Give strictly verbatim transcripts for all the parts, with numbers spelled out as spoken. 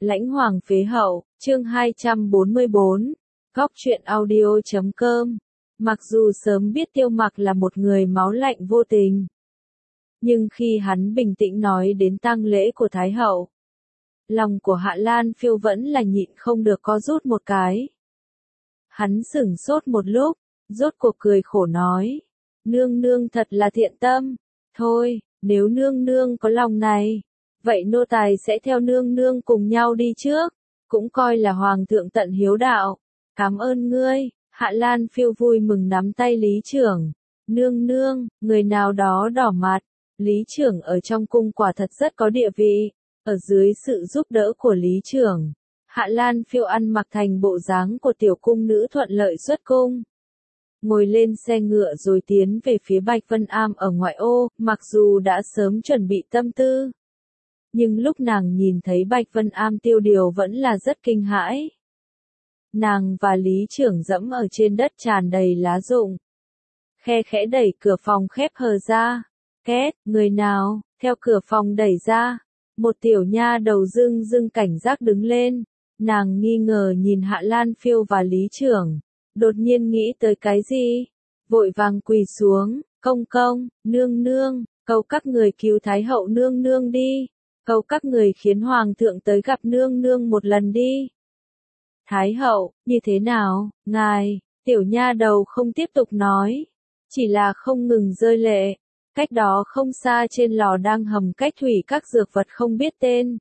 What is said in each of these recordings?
Lãnh Hoàng phế hậu, chương hai trăm bốn mươi bốn, góc truyện audio chấm com. Mặc dù sớm biết Tiêu Mặc là một người máu lạnh vô tình, nhưng khi hắn bình tĩnh nói đến tang lễ của Thái hậu, lòng của Hạ Lan Phiêu vẫn là nhịn không được co rút một cái. Hắn sửng sốt một lúc, rốt cuộc cười khổ nói, nương nương thật là thiện tâm, thôi, nếu nương nương có lòng này, vậy nô tài sẽ theo nương nương cùng nhau đi trước, cũng coi là hoàng thượng tận hiếu đạo. Cảm ơn ngươi. Hạ Lan Phiêu vui mừng nắm tay Lý Trưởng. Nương nương, người nào đó đỏ mặt. Lý Trưởng ở trong cung quả thật rất có địa vị. Ở dưới sự giúp đỡ của Lý Trưởng, Hạ Lan Phiêu ăn mặc thành bộ dáng của tiểu cung nữ thuận lợi xuất cung. Ngồi lên xe ngựa rồi tiến về phía Bạch Vân Am ở ngoại ô, mặc dù đã sớm chuẩn bị tâm tư. Nhưng lúc nàng nhìn thấy Bạch Vân Am tiêu điều vẫn là rất kinh hãi. Nàng và Lý Trưởng dẫm ở trên đất tràn đầy lá rụng. Khe khẽ đẩy cửa phòng khép hờ ra. Két, người nào, theo cửa phòng đẩy ra. Một tiểu nha đầu dưng dưng cảnh giác đứng lên. Nàng nghi ngờ nhìn Hạ Lan Phiêu và Lý Trưởng. Đột nhiên nghĩ tới cái gì? Vội vàng quỳ xuống, công công, nương nương, cầu các người cứu Thái hậu nương nương đi. Cầu các người khiến Hoàng thượng tới gặp nương nương một lần đi. Thái hậu, như thế nào, ngài, tiểu nha đầu không tiếp tục nói. Chỉ là không ngừng rơi lệ. Cách đó không xa trên lò đang hầm cách thủy các dược vật không biết tên.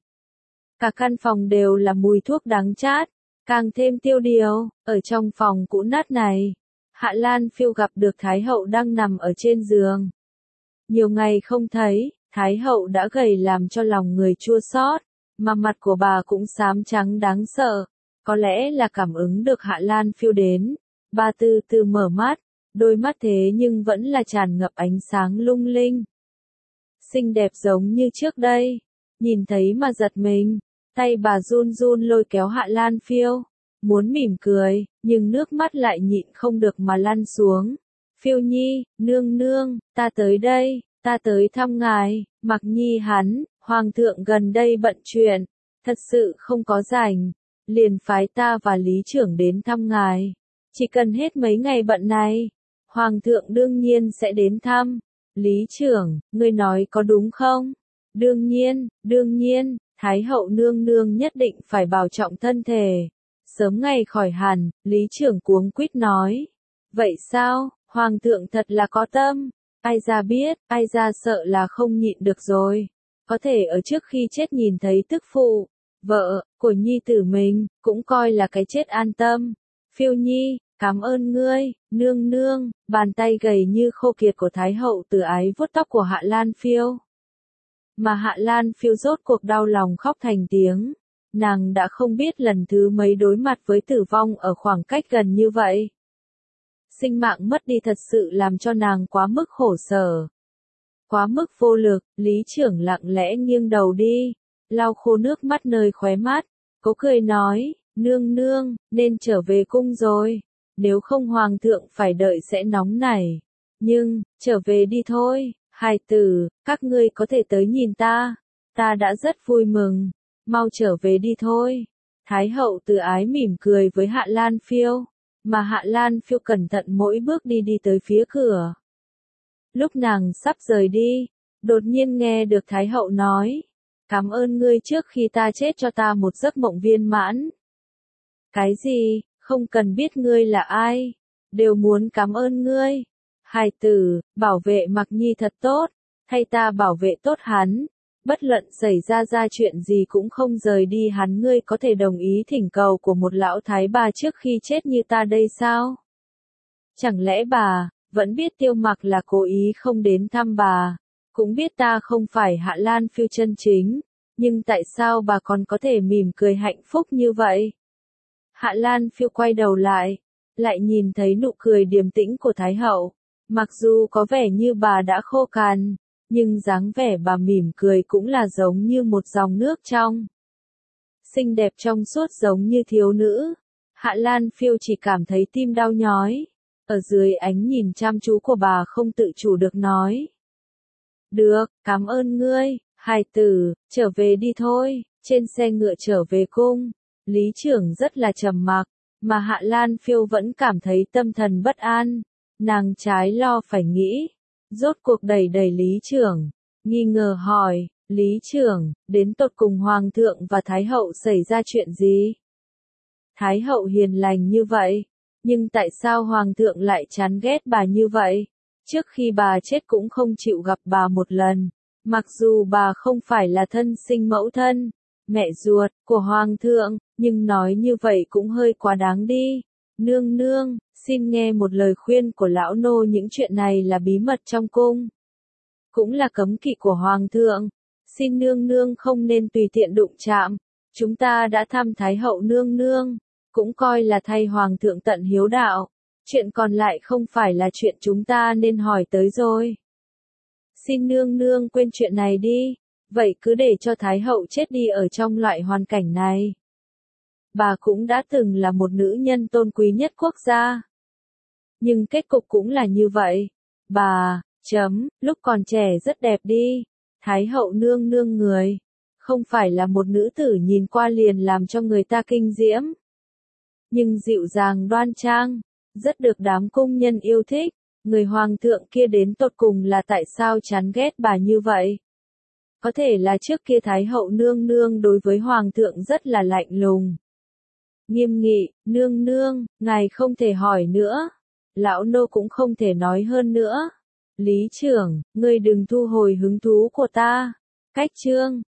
Cả căn phòng đều là mùi thuốc đắng chát, càng thêm tiêu điều. Ở trong phòng cũ nát này, Hạ Lan Phiêu gặp được Thái hậu đang nằm ở trên giường. Nhiều ngày không thấy, Thái hậu đã gầy làm cho lòng người chua xót, mà mặt của bà cũng xám trắng đáng sợ. Có lẽ là cảm ứng được Hạ Lan Phiêu đến, bà từ từ mở mắt, đôi mắt thế nhưng vẫn là tràn ngập ánh sáng lung linh. Xinh đẹp giống như trước đây, nhìn thấy mà giật mình, tay bà run run lôi kéo Hạ Lan Phiêu, muốn mỉm cười, nhưng nước mắt lại nhịn không được mà lăn xuống. Phiêu nhi, nương nương, ta tới đây, ta tới thăm ngài. Mặc nhi hắn, hoàng thượng gần đây bận chuyện, thật sự không có rảnh, liền phái ta và Lý Trưởng đến thăm ngài. Chỉ cần hết mấy ngày bận này, hoàng thượng đương nhiên sẽ đến thăm. Lý Trưởng, ngươi nói có đúng không? Đương nhiên, đương nhiên, Thái hậu nương nương nhất định phải bảo trọng thân thể, sớm ngày khỏi hẳn. Lý Trưởng cuống quýt nói. Vậy sao, hoàng thượng thật là có tâm. Ai ra biết, ai ra sợ là không nhịn được rồi. Có thể ở trước khi chết nhìn thấy tức phụ, vợ, của nhi tử mình, cũng coi là cái chết an tâm. Phiêu nhi, cảm ơn ngươi, nương nương. Bàn tay gầy như khô kiệt của Thái hậu từ ái vuốt tóc của Hạ Lan Phiêu. Mà Hạ Lan Phiêu rốt cuộc đau lòng khóc thành tiếng. Nàng đã không biết lần thứ mấy đối mặt với tử vong ở khoảng cách gần như vậy. Sinh mạng mất đi thật sự làm cho nàng quá mức khổ sở, quá mức vô lực. Lý Trưởng lặng lẽ nghiêng đầu đi, lau khô nước mắt nơi khóe mắt, cố cười nói, nương nương, nên trở về cung rồi, nếu không hoàng thượng phải đợi sẽ nóng nảy. Nhưng, trở về đi thôi, hài tử, các ngươi có thể tới nhìn ta, ta đã rất vui mừng, mau trở về đi thôi. Thái hậu từ ái mỉm cười với Hạ Lan Phiêu. Mà Hạ Lan Phiêu cẩn thận mỗi bước đi đi tới phía cửa. Lúc nàng sắp rời đi, đột nhiên nghe được Thái hậu nói, cảm ơn ngươi trước khi ta chết cho ta một giấc mộng viên mãn. Cái gì, không cần biết ngươi là ai, đều muốn cảm ơn ngươi. Hài tử, bảo vệ Mặc nhi thật tốt, thay ta bảo vệ tốt hắn. Bất luận xảy ra ra chuyện gì cũng không rời đi hắn. Ngươi có thể đồng ý thỉnh cầu của một lão thái bà trước khi chết như ta đây sao? Chẳng lẽ bà, vẫn biết Tiêu Mặc là cố ý không đến thăm bà, cũng biết ta không phải Hạ Lan Phiêu chân chính, nhưng tại sao bà còn có thể mỉm cười hạnh phúc như vậy? Hạ Lan Phiêu quay đầu lại, lại nhìn thấy nụ cười điềm tĩnh của Thái hậu, mặc dù có vẻ như bà đã khô cằn, nhưng dáng vẻ bà mỉm cười cũng là giống như một dòng nước trong. Xinh đẹp trong suốt giống như thiếu nữ. Hạ Lan Phiêu chỉ cảm thấy tim đau nhói. Ở dưới ánh nhìn chăm chú của bà không tự chủ được nói. Được, cảm ơn ngươi, hài tử, trở về đi thôi. Trên xe ngựa trở về cung, Lý Trưởng rất là trầm mặc, mà Hạ Lan Phiêu vẫn cảm thấy tâm thần bất an, nàng trái lo phải nghĩ, rốt cuộc đẩy đẩy Lý Trưởng, nghi ngờ hỏi, Lý Trưởng, đến tột cùng Hoàng thượng và Thái hậu xảy ra chuyện gì? Thái hậu hiền lành như vậy, nhưng tại sao Hoàng thượng lại chán ghét bà như vậy? Trước khi bà chết cũng không chịu gặp bà một lần, mặc dù bà không phải là thân sinh mẫu thân, mẹ ruột của Hoàng thượng, nhưng nói như vậy cũng hơi quá đáng đi. Nương nương, xin nghe một lời khuyên của lão nô, những chuyện này là bí mật trong cung, cũng là cấm kỵ của Hoàng thượng, xin nương nương không nên tùy tiện đụng chạm. Chúng ta đã thăm Thái hậu nương nương, cũng coi là thay Hoàng thượng tận hiếu đạo, chuyện còn lại không phải là chuyện chúng ta nên hỏi tới rồi. Xin nương nương quên chuyện này đi, vậy cứ để cho Thái hậu chết đi ở trong loại hoàn cảnh này. Bà cũng đã từng là một nữ nhân tôn quý nhất quốc gia. Nhưng kết cục cũng là như vậy. Bà, chấm, lúc còn trẻ rất đẹp đi. Thái hậu nương nương người, không phải là một nữ tử nhìn qua liền làm cho người ta kinh diễm. Nhưng dịu dàng đoan trang, rất được đám cung nhân yêu thích. Người hoàng thượng kia đến tột cùng là tại sao chán ghét bà như vậy? Có thể là trước kia Thái hậu nương nương đối với hoàng thượng rất là lạnh lùng. Nghiêm nghị, nương nương, ngài không thể hỏi nữa. Lão nô cũng không thể nói hơn nữa. Lý Trưởng, ngươi đừng thu hồi hứng thú của ta. Cách chương